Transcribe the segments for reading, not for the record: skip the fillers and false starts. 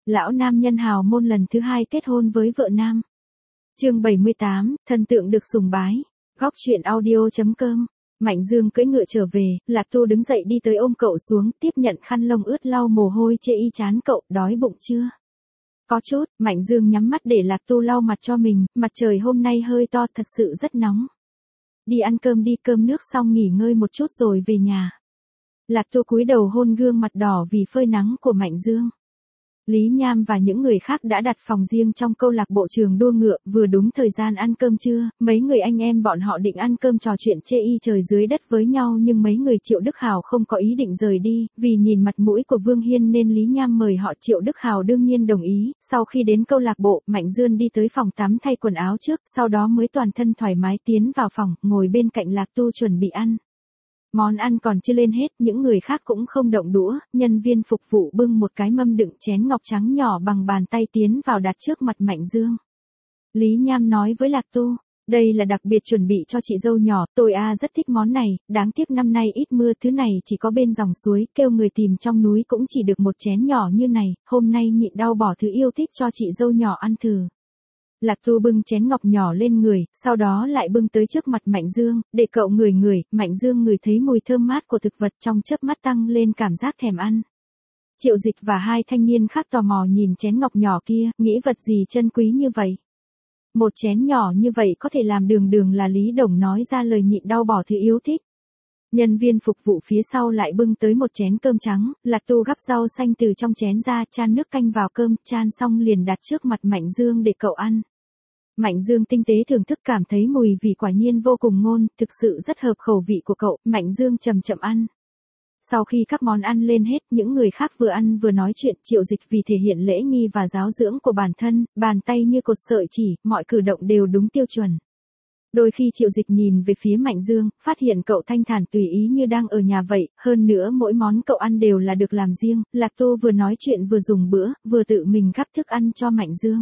Lão nam nhân hào môn lần thứ 2 kết hôn với vợ nam. Chương 78, thần tượng được sùng bái. Góc truyện audio.com. Mạnh Dương cưỡi ngựa trở về, Lạc Tu đứng dậy đi tới ôm cậu xuống, tiếp nhận khăn lông ướt lau mồ hôi chê y chán cậu, đói bụng chưa? Có chút, Mạnh Dương nhắm mắt để Lạc Tu lau mặt cho mình, mặt trời hôm nay hơi to, thật sự rất nóng. Đi ăn cơm đi, cơm nước xong nghỉ ngơi một chút rồi về nhà. Lạc Tu cúi đầu hôn gương mặt đỏ vì phơi nắng của Mạnh Dương. Lý Nham và những người khác đã đặt phòng riêng trong câu lạc bộ trường đua ngựa, vừa đúng thời gian ăn cơm trưa, mấy người anh em bọn họ định ăn cơm trò chuyện chê y trời dưới đất với nhau nhưng mấy người Triệu Đức Hào không có ý định rời đi, vì nhìn mặt mũi của Vương Hiên nên Lý Nham mời họ. Triệu Đức Hào đương nhiên đồng ý. Sau khi đến câu lạc bộ, Mạnh Dương đi tới phòng tắm thay quần áo trước, sau đó mới toàn thân thoải mái tiến vào phòng, ngồi bên cạnh Lạc Tu chuẩn bị ăn. Món ăn còn chưa lên hết, những người khác cũng không động đũa, nhân viên phục vụ bưng một cái mâm đựng chén ngọc trắng nhỏ bằng bàn tay tiến vào đặt trước mặt Mạnh Dương. Lý Nham nói với Lạc Tu, đây là đặc biệt chuẩn bị cho chị dâu nhỏ, tôi rất thích món này, đáng tiếc năm nay ít mưa, thứ này chỉ có bên dòng suối, kêu người tìm trong núi cũng chỉ được một chén nhỏ như này, hôm nay nhịn đau bỏ thứ yêu thích cho chị dâu nhỏ ăn thử. Lạc Tu bưng chén ngọc nhỏ lên người, sau đó lại bưng tới trước mặt Mạnh Dương, để cậu ngửi. Mạnh Dương ngửi thấy mùi thơm mát của thực vật, trong chớp mắt tăng lên cảm giác thèm ăn. Triệu Dịch và hai thanh niên khác tò mò nhìn chén ngọc nhỏ kia, nghĩ vật gì chân quý như vậy. Một chén nhỏ như vậy có thể làm đường là Lý Đồng nói ra lời nhịn đau bỏ thứ yêu thích. Nhân viên phục vụ phía sau lại bưng tới một chén cơm trắng, Lạc Tu gắp rau xanh từ trong chén ra, chan nước canh vào cơm, chan xong liền đặt trước mặt Mạnh Dương để cậu ăn. Mạnh Dương tinh tế thưởng thức, cảm thấy mùi vị quả nhiên vô cùng ngon, thực sự rất hợp khẩu vị của cậu. Mạnh Dương chậm chậm ăn. Sau khi các món ăn lên hết, những người khác vừa ăn vừa nói chuyện. Triệu Dịch vì thể hiện lễ nghi và giáo dưỡng của bản thân, bàn tay như cột sợi chỉ, mọi cử động đều đúng tiêu chuẩn. Đôi khi Triệu Dịch nhìn về phía Mạnh Dương, phát hiện cậu thanh thản tùy ý như đang ở nhà vậy, hơn nữa mỗi món cậu ăn đều là được làm riêng. Lạc Tu vừa nói chuyện vừa dùng bữa, vừa tự mình gắp thức ăn cho Mạnh Dương.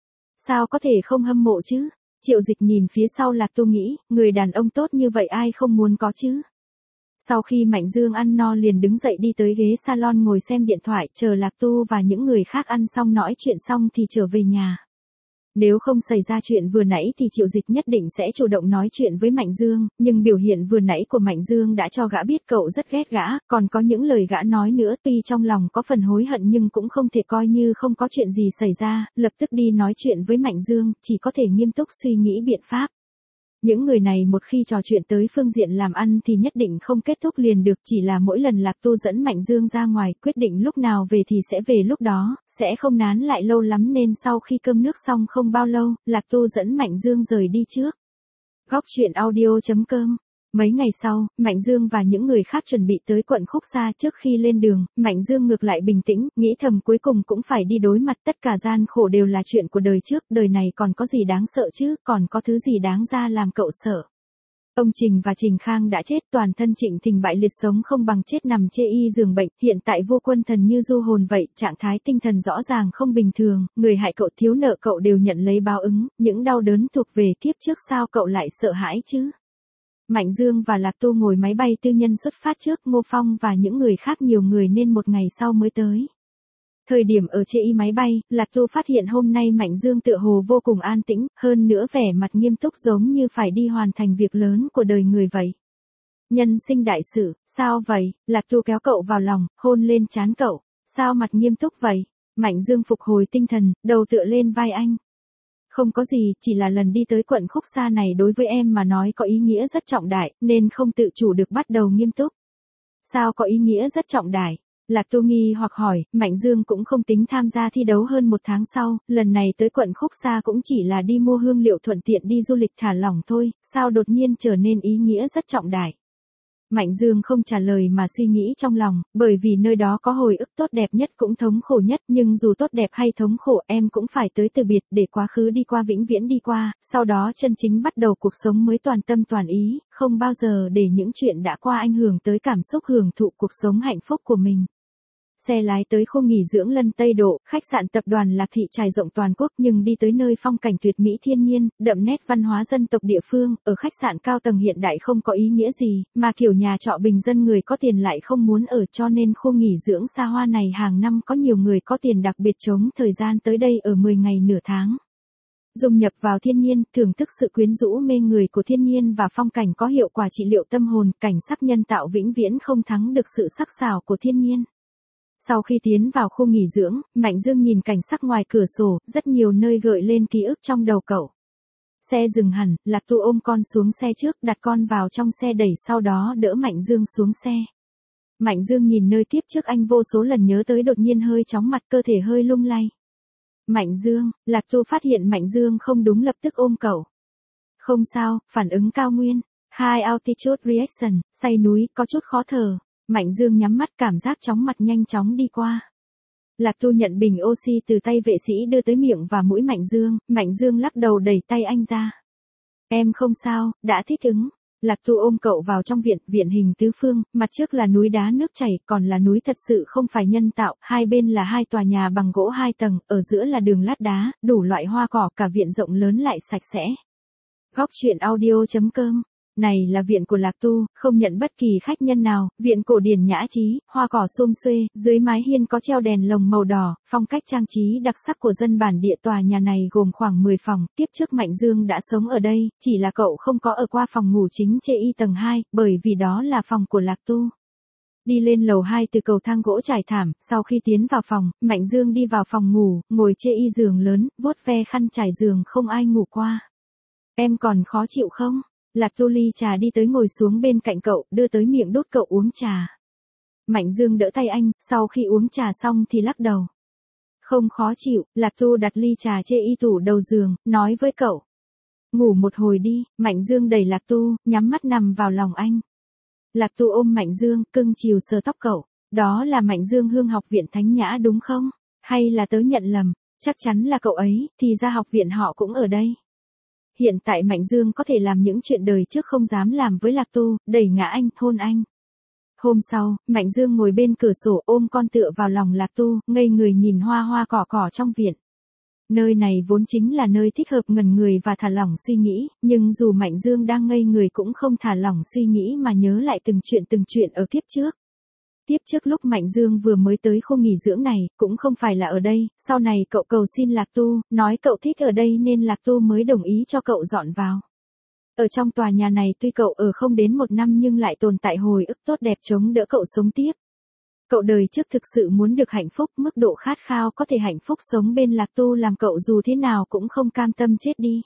Sao có thể không hâm mộ chứ? Triệu Dịch nhìn phía sau Lạc Tu nghĩ, người đàn ông tốt như vậy ai không muốn có chứ? Sau khi Mạnh Dương ăn no liền đứng dậy đi tới ghế salon ngồi xem điện thoại, chờ Lạc Tu và những người khác ăn xong nói chuyện xong thì trở về nhà. Nếu không xảy ra chuyện vừa nãy thì Triệu Dịch nhất định sẽ chủ động nói chuyện với Mạnh Dương, nhưng biểu hiện vừa nãy của Mạnh Dương đã cho gã biết cậu rất ghét gã, còn có những lời gã nói nữa, tuy trong lòng có phần hối hận nhưng cũng không thể coi như không có chuyện gì xảy ra, lập tức đi nói chuyện với Mạnh Dương, chỉ có thể nghiêm túc suy nghĩ biện pháp. Những người này một khi trò chuyện tới phương diện làm ăn thì nhất định không kết thúc liền được, chỉ là mỗi lần Lạc Tu dẫn Mạnh Dương ra ngoài, quyết định lúc nào về thì sẽ về lúc đó, sẽ không nán lại lâu lắm nên sau khi cơm nước xong không bao lâu, Lạc Tu dẫn Mạnh Dương rời đi trước. Góc truyện audio.com. Mấy ngày sau, Mạnh Dương và những người khác chuẩn bị tới quận Khúc Sa. Trước khi lên đường, Mạnh Dương ngược lại bình tĩnh, nghĩ thầm cuối cùng cũng phải đi đối mặt, tất cả gian khổ đều là chuyện của đời trước, đời này còn có gì đáng sợ chứ, còn có thứ gì đáng ra làm cậu sợ. Ông Trình và Trình Khang đã chết, toàn thân Trịnh Thình bại liệt, sống không bằng chết, nằm chê y giường bệnh, hiện tại vô quân thần như du hồn vậy, trạng thái tinh thần rõ ràng không bình thường, người hại cậu thiếu nợ cậu đều nhận lấy báo ứng, những đau đớn thuộc về kiếp trước, sao cậu lại sợ hãi chứ? Mạnh Dương và Lạc Tu ngồi máy bay tư nhân xuất phát trước, Ngô Phong và những người khác nhiều người nên một ngày sau mới tới. Thời điểm ở chê y máy bay, Lạc Tu phát hiện hôm nay Mạnh Dương tựa hồ vô cùng an tĩnh, hơn nữa vẻ mặt nghiêm túc giống như phải đi hoàn thành việc lớn của đời người vậy. Nhân sinh đại sự, sao vậy? Lạc Tu kéo cậu vào lòng, hôn lên trán cậu. Sao mặt nghiêm túc vậy? Mạnh Dương phục hồi tinh thần, đầu tựa lên vai anh. Không có gì, chỉ là lần đi tới quận Khúc Sa này đối với em mà nói có ý nghĩa rất trọng đại, nên không tự chủ được bắt đầu nghiêm túc. Sao có ý nghĩa rất trọng đại? Lạc Tu nghi hoặc hỏi. Mạnh Dương cũng không tính tham gia thi đấu hơn một tháng sau, lần này tới quận Khúc Sa cũng chỉ là đi mua hương liệu thuận tiện đi du lịch thả lỏng thôi, sao đột nhiên trở nên ý nghĩa rất trọng đại? Mạnh Dương không trả lời mà suy nghĩ trong lòng, bởi vì nơi đó có hồi ức tốt đẹp nhất cũng thống khổ nhất, nhưng dù tốt đẹp hay thống khổ em cũng phải tới từ biệt, để quá khứ đi qua vĩnh viễn đi qua, sau đó chân chính bắt đầu cuộc sống mới toàn tâm toàn ý, không bao giờ để những chuyện đã qua ảnh hưởng tới cảm xúc hưởng thụ cuộc sống hạnh phúc của mình. Xe lái tới khu nghỉ dưỡng Lân Tây Độ, khách sạn tập đoàn Lạc Thị trải rộng toàn quốc nhưng đi tới nơi phong cảnh tuyệt mỹ thiên nhiên, đậm nét văn hóa dân tộc địa phương, ở khách sạn cao tầng hiện đại không có ý nghĩa gì, mà kiểu nhà trọ bình dân người có tiền lại không muốn ở, cho nên khu nghỉ dưỡng xa hoa này hàng năm có nhiều người có tiền đặc biệt trống thời gian tới đây ở 10 ngày nửa tháng. Dung nhập vào thiên nhiên, thưởng thức sự quyến rũ mê người của thiên nhiên và phong cảnh có hiệu quả trị liệu tâm hồn, cảnh sắc nhân tạo vĩnh viễn không thắng được sự sắc sảo của thiên nhiên. Sau khi tiến vào khu nghỉ dưỡng, Mạnh Dương nhìn cảnh sắc ngoài cửa sổ, rất nhiều nơi gợi lên ký ức trong đầu cậu. Xe dừng hẳn, Lạc Tu ôm con xuống xe trước, đặt con vào trong xe đẩy, sau đó đỡ Mạnh Dương xuống xe. Mạnh Dương nhìn nơi tiếp trước anh vô số lần nhớ tới, đột nhiên hơi chóng mặt, cơ thể hơi lung lay. Mạnh Dương, Lạc Tu phát hiện Mạnh Dương không đúng lập tức ôm cậu. Không sao, phản ứng cao nguyên. High altitude reaction, say núi, có chút khó thở. Mạnh Dương nhắm mắt, cảm giác chóng mặt nhanh chóng đi qua. Lạc Tu nhận bình oxy từ tay vệ sĩ đưa tới miệng và mũi Mạnh Dương lắc đầu đẩy tay anh ra. Em không sao, đã thích ứng. Lạc Tu ôm cậu vào trong viện, viện hình tứ phương, mặt trước là núi đá nước chảy, còn là núi thật sự không phải nhân tạo, hai bên là hai tòa nhà bằng gỗ 2 tầng, ở giữa là đường lát đá, đủ loại hoa cỏ, cả viện rộng lớn lại sạch sẽ. Góc truyện audio.com. Này là viện của Lạc Tu, không nhận bất kỳ khách nhân nào, viện cổ điển nhã trí, hoa cỏ sum xuê, dưới mái hiên có treo đèn lồng màu đỏ, phong cách trang trí đặc sắc của dân bản địa. Tòa nhà này gồm khoảng 10 phòng, tiếp trước Mạnh Dương đã sống ở đây, chỉ là cậu không có ở qua phòng ngủ chính chê y tầng 2, bởi vì đó là phòng của Lạc Tu. Đi lên lầu 2 từ cầu thang gỗ trải thảm, sau khi tiến vào phòng, Mạnh Dương đi vào phòng ngủ, ngồi chê y giường lớn, vuốt ve khăn trải giường, không ai ngủ qua. Em còn khó chịu không? Lạc Tu ly trà đi tới ngồi xuống bên cạnh cậu, đưa tới miệng đút cậu uống trà. Mạnh Dương đỡ tay anh, sau khi uống trà xong thì lắc đầu. Không khó chịu, Lạc Tu đặt ly trà chê y tủ đầu giường, nói với cậu. Ngủ một hồi đi. Mạnh Dương đẩy Lạc Tu, nhắm mắt nằm vào lòng anh. Lạc Tu ôm Mạnh Dương, cưng chiều sờ tóc cậu. Đó là Mạnh Dương Hương học viện Thánh Nhã đúng không? Hay là tớ nhận lầm? Chắc chắn là cậu ấy, thì ra học viện họ cũng ở đây. Hiện tại Mạnh Dương có thể làm những chuyện đời trước không dám làm với Lạc Tu, đẩy ngã anh, hôn anh. Hôm sau, Mạnh Dương ngồi bên cửa sổ ôm con tựa vào lòng Lạc Tu, ngây người nhìn hoa hoa cỏ cỏ trong viện. Nơi này vốn chính là nơi thích hợp ngẩn người và thả lỏng suy nghĩ, nhưng dù Mạnh Dương đang ngây người cũng không thả lỏng suy nghĩ mà nhớ lại từng chuyện ở kiếp trước. Tiếp trước lúc Mạnh Dương vừa mới tới khu nghỉ dưỡng này, cũng không phải là ở đây, sau này cậu cầu xin Lạc Tu, nói cậu thích ở đây nên Lạc Tu mới đồng ý cho cậu dọn vào. Ở trong tòa nhà này tuy cậu ở không đến 1 năm nhưng lại tồn tại hồi ức tốt đẹp chống đỡ cậu sống tiếp. Cậu đời trước thực sự muốn được hạnh phúc, mức độ khát khao có thể hạnh phúc sống bên Lạc Tu làm cậu dù thế nào cũng không cam tâm chết đi.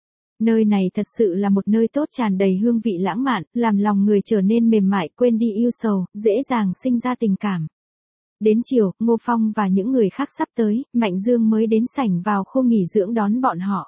Nơi này thật sự là một nơi tốt, tràn đầy hương vị lãng mạn, làm lòng người trở nên mềm mại, quên đi ưu sầu, dễ dàng sinh ra tình cảm. Đến chiều, Ngô Phong và những người khác sắp tới, Mạnh Dương mới đến sảnh vào khu nghỉ dưỡng đón bọn họ.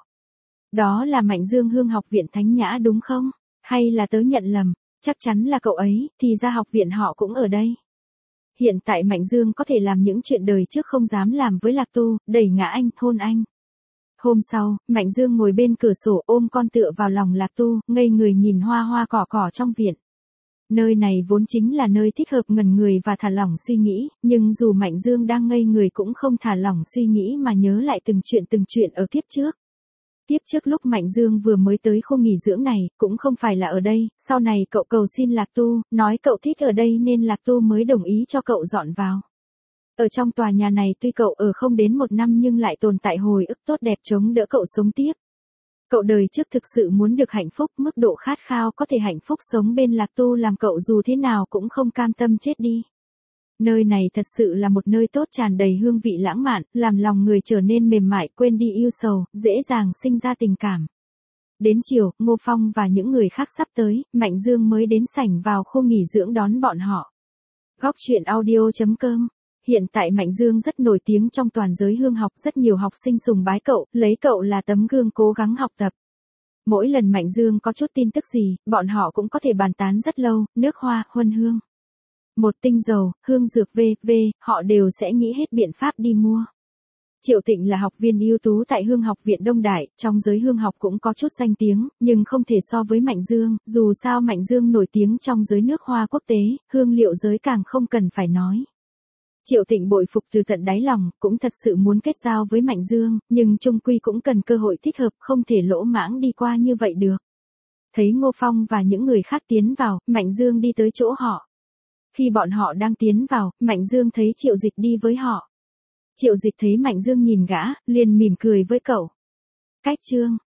Đó là Mạnh Dương Hương học viện Thánh Nhã đúng không? Hay là tớ nhận lầm? Chắc chắn là cậu ấy, thì ra học viện họ cũng ở đây. Hiện tại Mạnh Dương có thể làm những chuyện đời trước không dám làm với Lạc Tu, đẩy ngã anh, hôn anh. Hôm sau, Mạnh Dương ngồi bên cửa sổ ôm con tựa vào lòng Lạc Tu, ngây người nhìn hoa hoa cỏ cỏ trong viện. Nơi này vốn chính là nơi thích hợp ngẩn người và thả lỏng suy nghĩ, nhưng dù Mạnh Dương đang ngây người cũng không thả lỏng suy nghĩ mà nhớ lại từng chuyện ở kiếp trước. Tiếp trước lúc Mạnh Dương vừa mới tới khu nghỉ dưỡng này, cũng không phải là ở đây, sau này cậu cầu xin Lạc Tu, nói cậu thích ở đây nên Lạc Tu mới đồng ý cho cậu dọn vào. Ở trong tòa nhà này tuy cậu ở không đến 1 năm nhưng lại tồn tại hồi ức tốt đẹp chống đỡ cậu sống tiếp. Cậu đời trước thực sự muốn được hạnh phúc, mức độ khát khao có thể hạnh phúc sống bên Lạc Tu làm cậu dù thế nào cũng không cam tâm chết đi. Nơi này thật sự là một nơi tốt, tràn đầy hương vị lãng mạn, làm lòng người trở nên mềm mại, quên đi ưu sầu, dễ dàng sinh ra tình cảm. Đến chiều, Ngô Phong và những người khác sắp tới, Mạnh Dương mới đến sảnh vào khu nghỉ dưỡng đón bọn họ. Góc truyện audio.com. Hiện tại Mạnh Dương rất nổi tiếng trong toàn giới hương học, rất nhiều học sinh sùng bái cậu, lấy cậu là tấm gương cố gắng học tập. Mỗi lần Mạnh Dương có chút tin tức gì, bọn họ cũng có thể bàn tán rất lâu, nước hoa, huân hương. Một tinh dầu, hương dược v.v. họ đều sẽ nghĩ hết biện pháp đi mua. Triệu Tịnh là học viên ưu tú tại Hương học viện Đông Đại, trong giới hương học cũng có chút danh tiếng, nhưng không thể so với Mạnh Dương, dù sao Mạnh Dương nổi tiếng trong giới nước hoa quốc tế, hương liệu giới càng không cần phải nói. Triệu Tịnh bội phục từ tận đáy lòng, cũng thật sự muốn kết giao với Mạnh Dương, nhưng chung quy cũng cần cơ hội thích hợp, không thể lỗ mãng đi qua như vậy được. Thấy Ngô Phong và những người khác tiến vào, Mạnh Dương đi tới chỗ họ. Khi bọn họ đang tiến vào, Mạnh Dương thấy Triệu Dịch đi với họ. Triệu Dịch thấy Mạnh Dương nhìn gã, liền mỉm cười với cậu. Cách Trương,